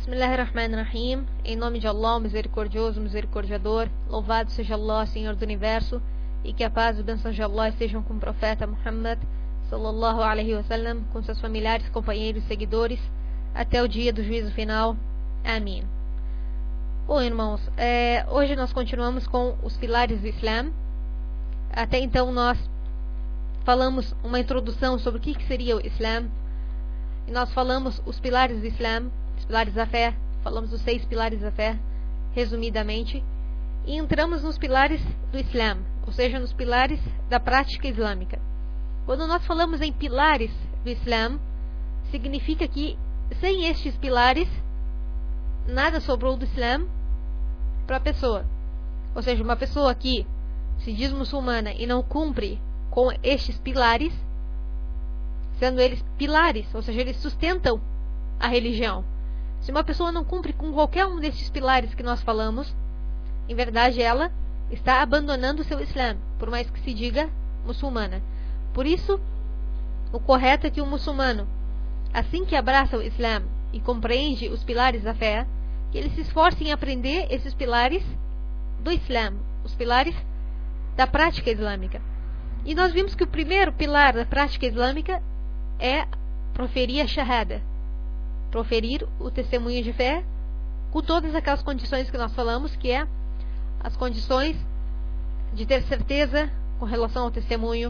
Bismillahirrahmanirrahim. Em nome de Allah, o misericordioso, misericordiador. Louvado seja Allah, Senhor do Universo, e que a paz e bênçãos de Allah estejam com o profeta Muhammad sallallahu alaihi wasallam, com seus familiares, companheiros e seguidores, até o dia do juízo final. Amém. Bom, irmãos, hoje nós continuamos com os pilares do Islã. Até então nós falamos uma introdução sobre o que seria o Islã. E nós falamos os pilares do Islã, os pilares da fé. Falamos dos 6 pilares da fé, resumidamente. E entramos nos pilares do Islã, ou seja, nos pilares da prática islâmica. Quando nós falamos em pilares do Islã, significa que sem estes pilares, nada sobrou do Islã para a pessoa. Ou seja, uma pessoa que se diz muçulmana e não cumpre com estes pilares, sendo eles pilares, ou seja, eles sustentam a religião. Se uma pessoa não cumpre com qualquer um destes pilares que nós falamos, em verdade ela está abandonando o seu Islã, por mais que se diga muçulmana. Por isso, o correto é que o muçulmano, assim que abraça o Islã e compreende os pilares da fé, que ele se esforce em aprender esses pilares do Islã, os pilares da prática islâmica. E nós vimos que o primeiro pilar da prática islâmica é proferir a shahada, proferir o testemunho de fé, com todas aquelas condições que nós falamos, que é as condições de ter certeza com relação ao testemunho,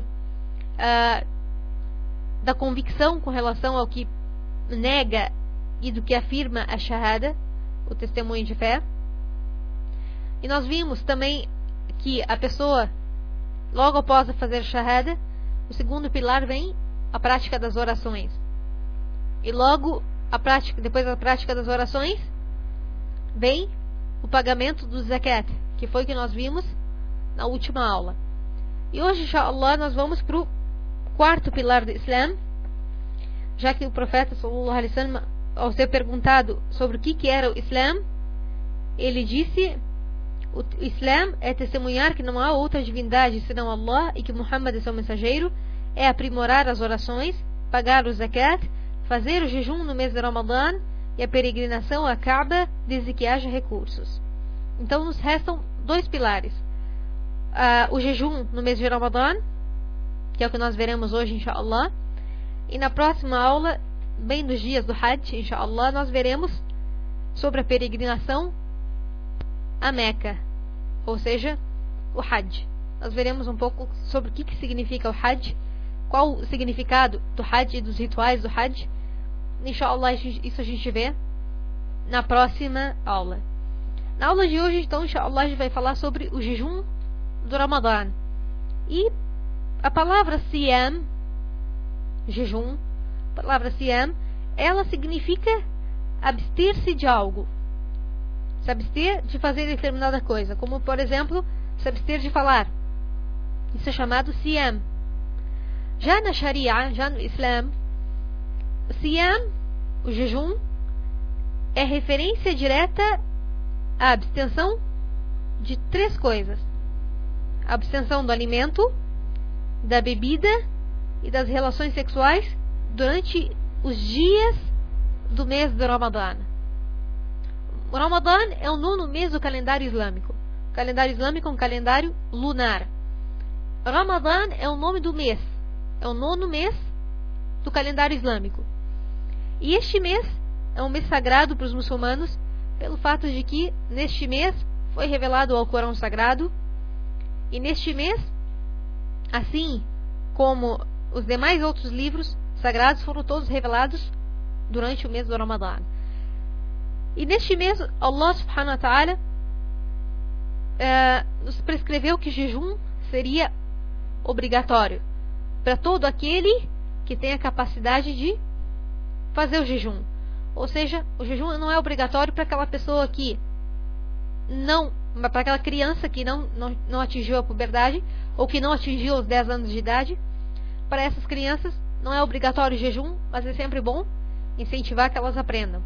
da convicção com relação ao que nega e do que afirma a shahada, o testemunho de fé. E nós vimos também que a pessoa, logo após fazer shahada, o segundo pilar vem a prática das orações. E logo depois da prática das orações, vem o pagamento do zakat, que foi o que nós vimos na última aula. E hoje, inshallah, nós vamos para o quarto pilar do Islã, já que o profeta sallallahu alaihi wasallam, ao ser perguntado sobre o que era o Islã, ele disse: o Islã é testemunhar que não há outra divindade senão Allah e que Muhammad é seu mensageiro, é aprimorar as orações, pagar o zakat, fazer o jejum no mês de Ramadã e a peregrinação à Kaaba desde que haja recursos. Então nos restam 2 pilares: o jejum no mês de Ramadã, que é o que nós veremos hoje, inshallah, e na próxima aula, bem nos dias do Hajj, inshallah, nós veremos sobre a peregrinação a Meca, ou seja, o Hajj. Nós veremos um pouco sobre o que significa o Hajj, qual o significado do Hajj e dos rituais do Hajj. Inshallah, isso a gente vê na próxima aula. Na aula de hoje, então, inshallah, a gente vai falar sobre o jejum do Ramadã. E a palavra siyam, jejum, a palavra siyam, ela significa abster-se de algo. Se abster de fazer determinada coisa, como por exemplo, se abster de falar. Isso é chamado siyam. Já na Sharia, já no Islã, o siyam, o jejum, é referência direta à abstenção de 3 coisas: a abstenção do alimento, da bebida e das relações sexuais durante os dias do mês de Ramadã. O Ramadã é o 9º mês do calendário islâmico. O calendário islâmico é um calendário lunar. Ramadã é o nome do mês. É o 9º mês do calendário islâmico. E este mês é um mês sagrado para os muçulmanos, pelo fato de que neste mês foi revelado o Alcorão Sagrado. E neste mês, assim como os demais outros livros sagrados, foram todos revelados durante o mês do Ramadã. E neste mês, Allah subhanahu wa ta'ala nos prescreveu que jejum seria obrigatório para todo aquele que tem a capacidade de fazer o jejum. Ou seja, o jejum não é obrigatório para aquela pessoa que para aquela criança que não atingiu a puberdade, ou que não atingiu os 10 anos de idade. Para essas crianças não é obrigatório o jejum, mas é sempre bom incentivar que elas aprendam.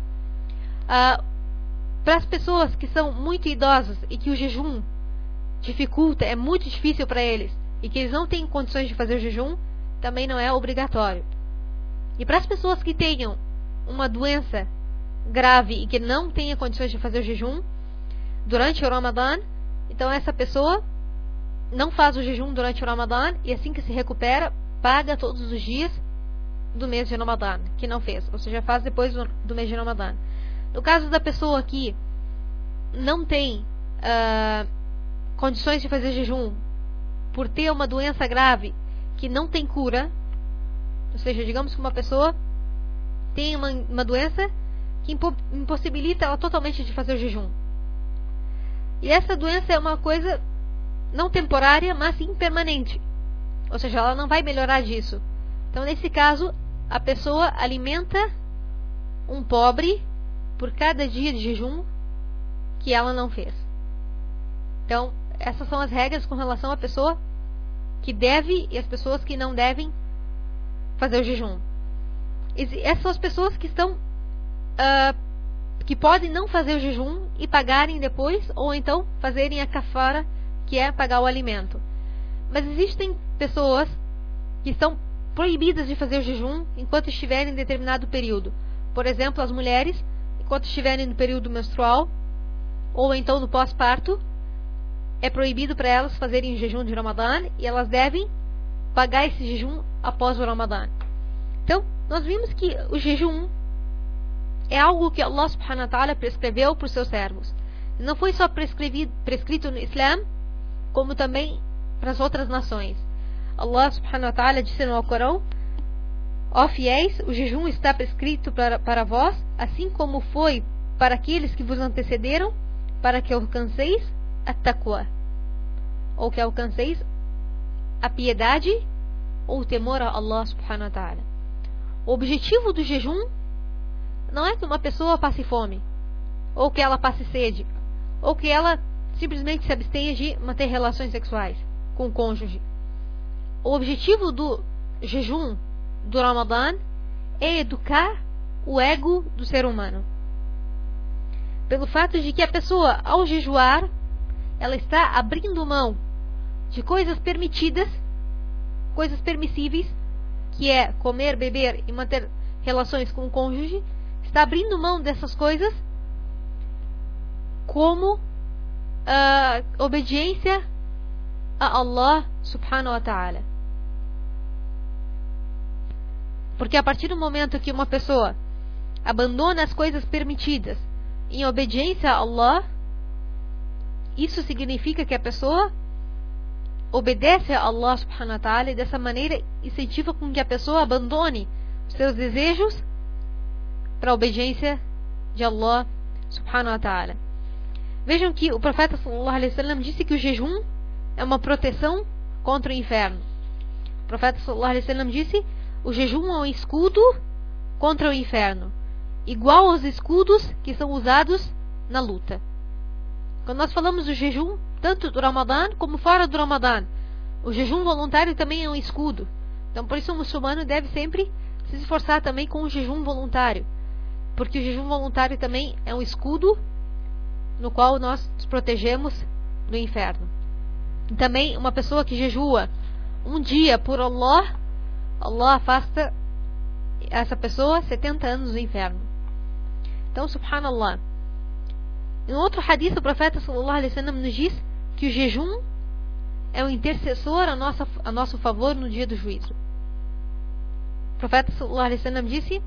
Para as pessoas que são muito idosas e que o jejum dificulta, é muito difícil para eles, e que eles não têm condições de fazer o jejum, também não é obrigatório. E para as pessoas que tenham uma doença grave e que não tenha condições de fazer o jejum durante o Ramadã, então essa pessoa não faz o jejum durante o Ramadã e assim que se recupera, paga todos os dias do mês de Ramadã, que não fez, ou seja, faz depois do mês de Ramadã. No caso da pessoa que não tem condições de fazer jejum por ter uma doença grave que não tem cura, ou seja, digamos que uma pessoa tem uma doença que impossibilita ela totalmente de fazer o jejum. E essa doença é uma coisa não temporária, mas sim permanente. Ou seja, ela não vai melhorar disso. Então, nesse caso, a pessoa alimenta um pobre por cada dia de jejum que ela não fez. Então, essas são as regras com relação à pessoa que deve e as pessoas que não devem fazer o jejum. Essas são as pessoas que estão que podem não fazer o jejum e pagarem depois, ou então fazerem a kafara, que é pagar o alimento. Mas existem pessoas que estão proibidas de fazer o jejum enquanto estiverem em determinado período. Por exemplo, as mulheres, enquanto estiverem no período menstrual, ou então no pós-parto, é proibido para elas fazerem o jejum de Ramadã e elas devem pagar esse jejum após o Ramadã. Então, nós vimos que o jejum é algo que Allah subhanahu wa ta'ala prescreveu para os seus servos. Não foi só prescrito no Islã, como também para as outras nações. Allah subhanahu wa ta'ala disse no Alcorão: ó fiéis, o jejum está prescrito para vós, assim como foi para aqueles que vos antecederam, para que alcanceis a taqwa, ou que alcanceis a piedade ou o temor a Allah subhanahu wa ta'ala. O objetivo do jejum não é que uma pessoa passe fome, ou que ela passe sede, ou que ela simplesmente se abstenha de manter relações sexuais com o cônjuge. O objetivo do jejum do Ramadã é educar o ego do ser humano. Pelo fato de que a pessoa, ao jejuar, ela está abrindo mão de coisas permitidas, coisas permissíveis, que é comer, beber e manter relações com o cônjuge, está abrindo mão dessas coisas como obediência a Allah subhanahu wa ta'ala. Porque a partir do momento que uma pessoa abandona as coisas permitidas em obediência a Allah, isso significa que a pessoa obedece a Allah subhanahu wa ta'ala e dessa maneira incentiva com que a pessoa abandone os seus desejos para a obediência de Allah subhanahu wa ta'ala. Vejam que o profeta sallallahu alaihi wasallam disse que o jejum é uma proteção contra o inferno. O profeta sallallahu alaihi wasallam disse: o jejum é um escudo contra o inferno, igual aos escudos que são usados na luta. Quando nós falamos do jejum, tanto do Ramadã como fora do Ramadã, o jejum voluntário também é um escudo. Então, por isso o muçulmano deve sempre se esforçar também com o jejum voluntário, porque o jejum voluntário também é um escudo no qual nós nos protegemos do inferno. E também uma pessoa que jejua um dia por Allah, Allah afasta essa pessoa 70 anos do inferno. Então, subhanallah. Em outro hadith, o profeta sallallahu alaihi wasallam nos diz que o jejum é um intercessor a nosso favor no dia do juízo. O profeta sallallahu alaihi wasallam disse: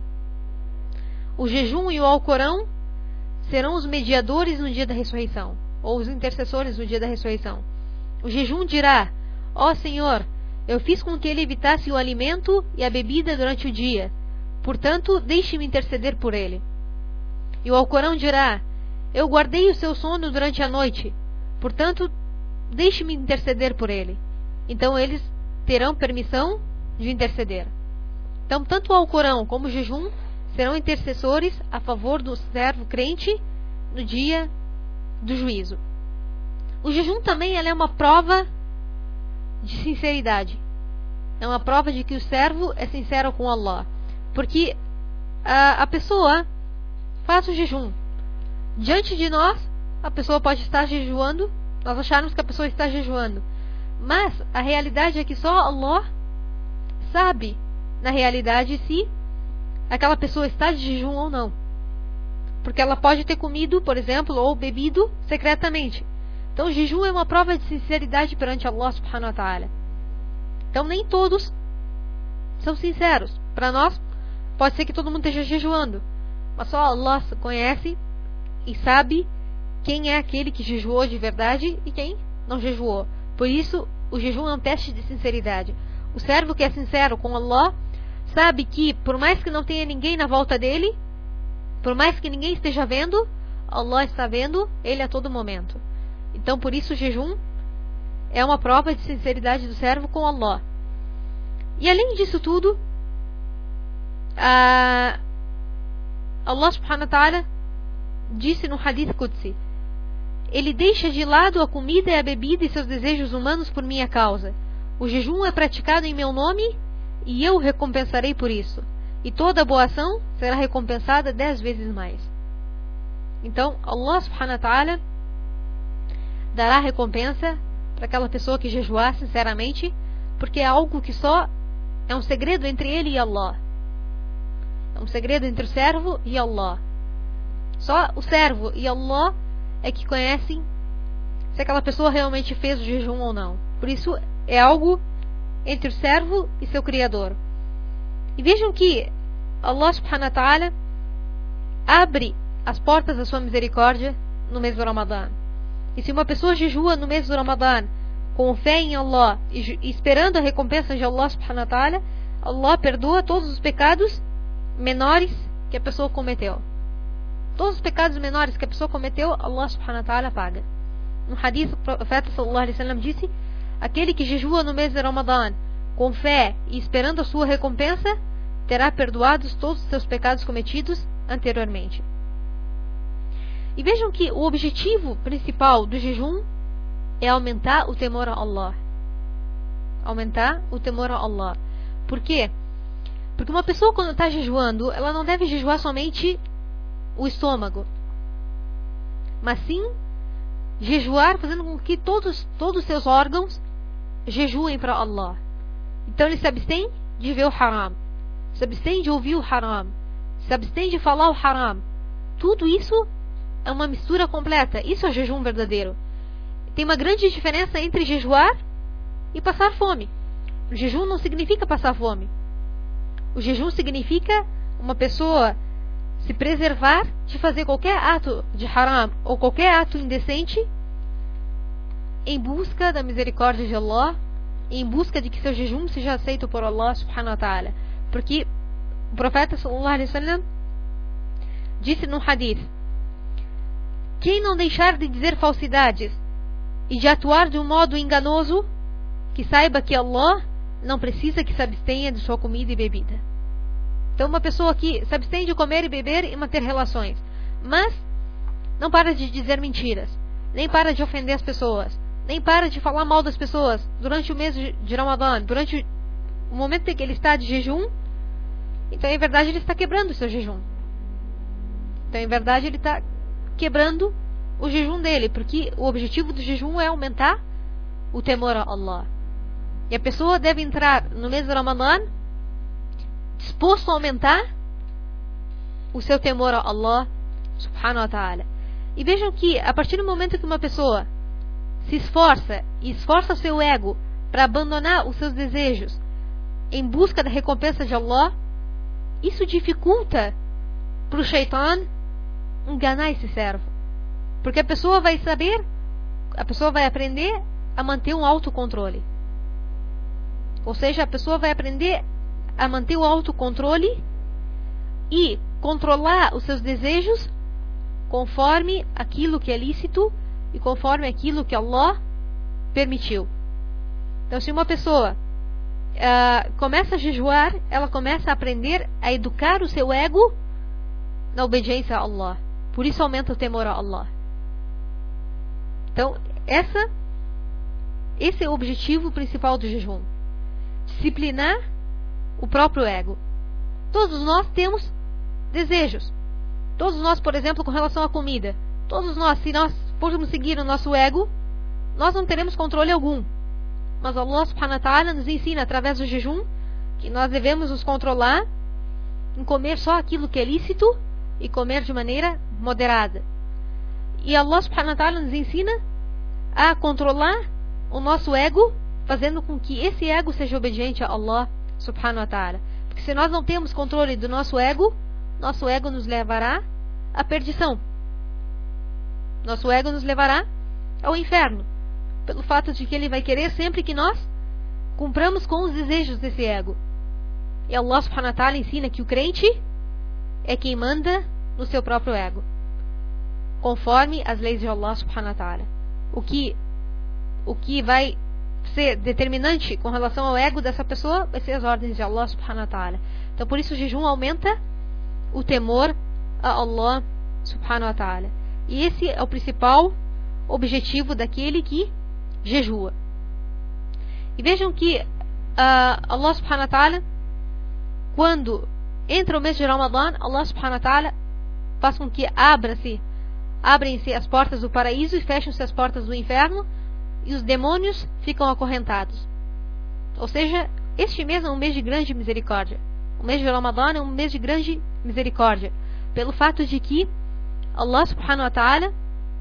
o jejum e o Alcorão serão os mediadores no dia da ressurreição, ou os intercessores no dia da ressurreição. O jejum dirá: ó Senhor, eu fiz com que ele evitasse o alimento e a bebida durante o dia, portanto, deixe-me interceder por ele. E o Alcorão dirá: eu guardei o seu sono durante a noite, portanto, deixe-me interceder por ele. Então, eles terão permissão de interceder. Então, tanto o Alcorão como o jejum serão intercessores a favor do servo crente no dia do juízo. O jejum também é uma prova de sinceridade. É uma prova de que o servo é sincero com Allah. Porque a pessoa faz o jejum. Diante de nós, a pessoa pode estar jejuando, nós acharmos que a pessoa está jejuando. Mas a realidade é que só Allah sabe, na realidade, se aquela pessoa está de jejum ou não. porque ela pode ter comido, por exemplo, ou bebido secretamente. Então o jejum é uma prova de sinceridade perante Allah subhanahu wa ta'ala. Então nem todos são sinceros. Para nós, pode ser que todo mundo esteja jejuando, mas só Allah conhece e sabe quem é aquele que jejuou de verdade e quem não jejuou. Por isso, o jejum é um teste de sinceridade. O servo que é sincero com Allah sabe que, por mais que não tenha ninguém na volta dele, por mais que ninguém esteja vendo, Allah está vendo ele a todo momento. Então, por isso, o jejum é uma prova de sinceridade do servo com Allah. E além disso tudo, Allah subhanahu wa ta'ala disse no Hadith Qudsi: ele deixa de lado a comida e a bebida e seus desejos humanos por minha causa. O jejum é praticado em meu nome e eu o recompensarei por isso. E toda boa ação será recompensada 10 vezes mais. Então, Allah subhanahu wa ta'ala dará recompensa para aquela pessoa que jejuar sinceramente, porque é algo que só é um segredo entre ele e Allah. É um segredo entre o servo e Allah. Só o servo e Allah é que conhecem se aquela pessoa realmente fez o jejum ou não. Por isso é algo entre o servo e seu Criador. E vejam que Allah subhanahu wa ta'ala abre as portas da sua misericórdia no mês do Ramadã. E se uma pessoa jejua no mês do Ramadã com fé em Allah e esperando a recompensa de Allah subhanahu wa ta'ala, Allah perdoa todos os pecados menores que a pessoa cometeu. Todos os pecados menores que a pessoa cometeu, Allah subhanahu wa ta'ala paga. No hadith, o profeta sallallahu alaihi wasallam disse: aquele que jejua no mês de Ramadã com fé e esperando a sua recompensa, terá perdoados todos os seus pecados cometidos anteriormente. E vejam que o objetivo principal do jejum é aumentar o temor a Allah. Aumentar o temor a Allah. Por quê? Porque uma pessoa, quando está jejuando, ela não deve jejuar somente o estômago, mas sim jejuar fazendo com que todos os seus órgãos jejuem para Allah. Então ele se abstém de ver o haram, se abstém de ouvir o haram, se abstém de falar o haram. Tudo isso é uma mistura completa. Isso é jejum verdadeiro. Tem uma grande diferença entre jejuar e passar fome. O jejum não significa passar fome. O jejum significa uma pessoa se preservar de fazer qualquer ato de haram ou qualquer ato indecente em busca da misericórdia de Allah, em busca de que seu jejum seja aceito por Allah subhanahu wa ta'ala. Porque o profeta sallallahu alaihi wasallam disse no hadith: quem não deixar de dizer falsidades e de atuar de um modo enganoso, que saiba que Allah não precisa que se abstenha de sua comida e bebida. Então uma pessoa que se abstém de comer e beber e manter relações, mas não para de dizer mentiras, nem para de ofender as pessoas, nem para de falar mal das pessoas durante o mês de Ramadã, durante o momento em que ele está de jejum, então em verdade ele está quebrando o seu jejum. Então em verdade ele está quebrando o jejum dele, porque o objetivo do jejum é aumentar o temor a Allah. E a pessoa deve entrar no mês do Ramadã disposto a aumentar o seu temor a Allah subhanahu wa ta'ala. E vejam que a partir do momento que uma pessoa se esforça e esforça o seu ego para abandonar os seus desejos em busca da recompensa de Allah, isso dificulta para o shaitan enganar esse servo. Porque a pessoa vai saber, a pessoa vai aprender a manter um autocontrole. Ou seja, a pessoa vai aprender a manter o autocontrole e controlar os seus desejos conforme aquilo que é lícito e conforme aquilo que Allah permitiu. Então, se uma pessoa começa a jejuar, ela começa a aprender a educar o seu ego na obediência a Allah. Por isso aumenta o temor a Allah. Então, esse é o objetivo principal do jejum. Disciplinar o próprio ego. Todos nós temos desejos. Todos nós, por exemplo, com relação à comida. Todos nós, se nós formos seguir o nosso ego, nós não teremos controle algum. Mas Allah subhanahu wa ta'ala nos ensina através do jejum que nós devemos nos controlar em comer só aquilo que é lícito e comer de maneira moderada. E Allah subhanahu wa ta'ala nos ensina a controlar o nosso ego, fazendo com que esse ego seja obediente a Allah subhanahu wa ta'ala. Porque se nós não temos controle do nosso ego nos levará à perdição. Nosso ego nos levará ao inferno, pelo fato de que ele vai querer sempre que nós cumpramos com os desejos desse ego. E Allah subhanahu wa ta'ala ensina que o crente é quem manda no seu próprio ego, conforme as leis de Allah subhanahu wa ta'ala. O que vai ser determinante com relação ao ego dessa pessoa vai ser as ordens de Allah subhanahu wa ta'ala. Então por isso o jejum aumenta o temor a Allah subhanahu wa ta'ala. E esse é o principal objetivo daquele que jejua. E vejam que Allah subhanahu wa ta'ala, quando entra o mês de Ramadã, Allah subhanahu wa ta'ala faz com que abrem-se as portas do paraíso e fecham-se as portas do inferno, e os demônios ficam acorrentados. Ou seja, este mês é um mês de grande misericórdia. O mês de Ramadã é um mês de grande misericórdia, pelo fato de que Allah subhanahu wa ta'ala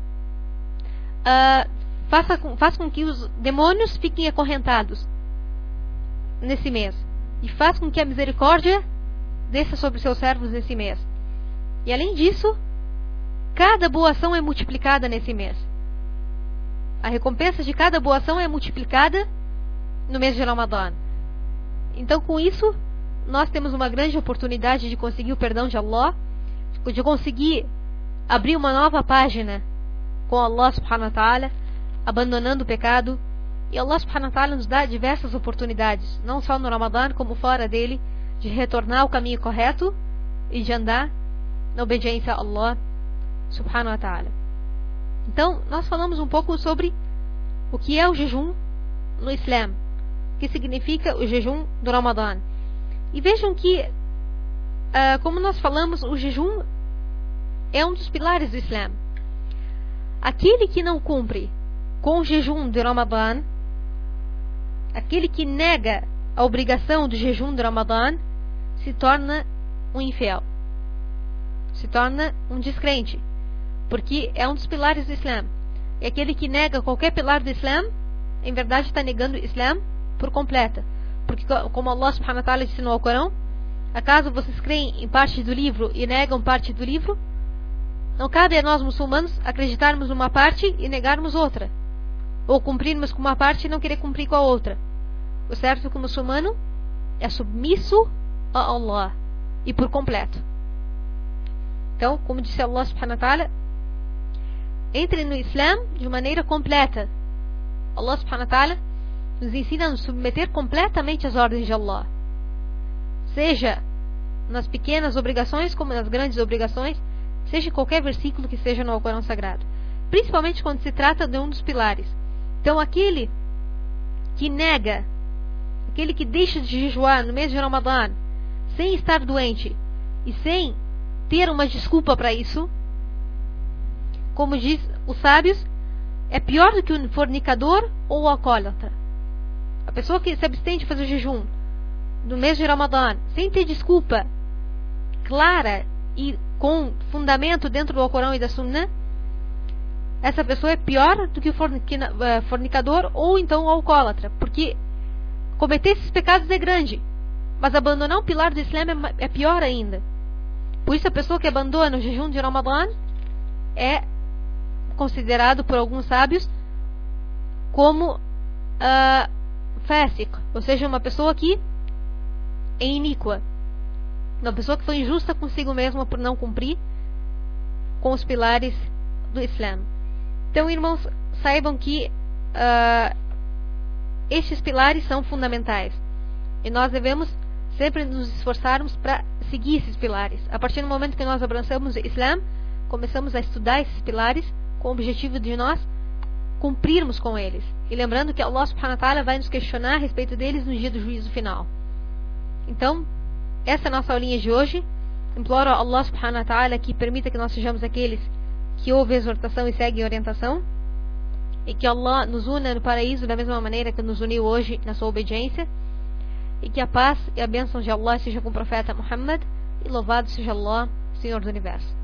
faz com que os demônios fiquem acorrentados nesse mês, e faz com que a misericórdia desça sobre seus servos nesse mês. E além disso, cada boa ação é multiplicada nesse mês. A recompensa de cada boa ação é multiplicada no mês de Ramadã. Então, com isso, nós temos uma grande oportunidade de conseguir o perdão de Allah, de conseguir abrir uma nova página com Allah subhanahu wa ta'ala, abandonando o pecado. E Allah subhanahu wa ta'ala nos dá diversas oportunidades, não só no Ramadã, como fora dele, de retornar ao caminho correto e de andar na obediência a Allah subhanahu wa ta'ala. Então, nós falamos um pouco sobre o que é o jejum no Islã, o que significa o jejum do Ramadã. E vejam que, como nós falamos, o jejum é um dos pilares do Islã. Aquele que não cumpre com o jejum do Ramadã, aquele que nega a obrigação do jejum do Ramadã, se torna um infiel, se torna um descrente, porque é um dos pilares do Islã. E aquele que nega qualquer pilar do Islã, em verdade está negando o Islã por completa. Porque como Allah subhanahu wa ta'ala ensinou ao Corão, acaso vocês creem em parte do livro e negam parte do livro? Não cabe a nós muçulmanos acreditarmos numa parte e negarmos outra, ou cumprirmos com uma parte e não querer cumprir com a outra. O certo é que o muçulmano é submisso a Allah, e por completo. Então, como disse Allah subhanahu wa ta'ala, entre no Islã de maneira completa. Allah subhanahu wa ta'ala nos ensina a nos submeter completamente às ordens de Allah, seja nas pequenas obrigações como nas grandes obrigações, seja em qualquer versículo que seja no Alcorão Sagrado, principalmente quando se trata de um dos pilares. Então aquele que nega, aquele que deixa de jejuar no mês de Ramadã sem estar doente e sem ter uma desculpa para isso, como diz os sábios, é pior do que um fornicador ou o alcoólatra. A pessoa que se abstém de fazer jejum no mês de Ramadã sem ter desculpa clara e com fundamento dentro do Alcorão e da Sunnah, essa pessoa é pior do que o fornicador ou então o alcoólatra, porque cometer esses pecados é grande, mas abandonar um pilar do Islã é pior ainda. Por isso a pessoa que abandona o jejum de Ramadã é considerado por alguns sábios como fásico, ou seja, uma pessoa que é iníqua, uma pessoa que foi injusta consigo mesma por não cumprir com os pilares do Islã. Então, irmãos, saibam que estes pilares são fundamentais e nós devemos sempre nos esforçarmos para seguir esses pilares. A partir do momento que nós abraçamos o Islã, começamos a estudar esses pilares com o objetivo de nós cumprirmos com eles. E lembrando que Allah subhanahu wa ta'ala vai nos questionar a respeito deles no dia do juízo final. Então, essa é a nossa aulinha de hoje. Imploro a Allah subhanahu wa ta'ala que permita que nós sejamos aqueles que ouvem a exortação e seguem a orientação, e que Allah nos una no paraíso da mesma maneira que nos uniu hoje na sua obediência, e que a paz e a bênção de Allah seja com o profeta Muhammad, e louvado seja Allah Senhor do Universo.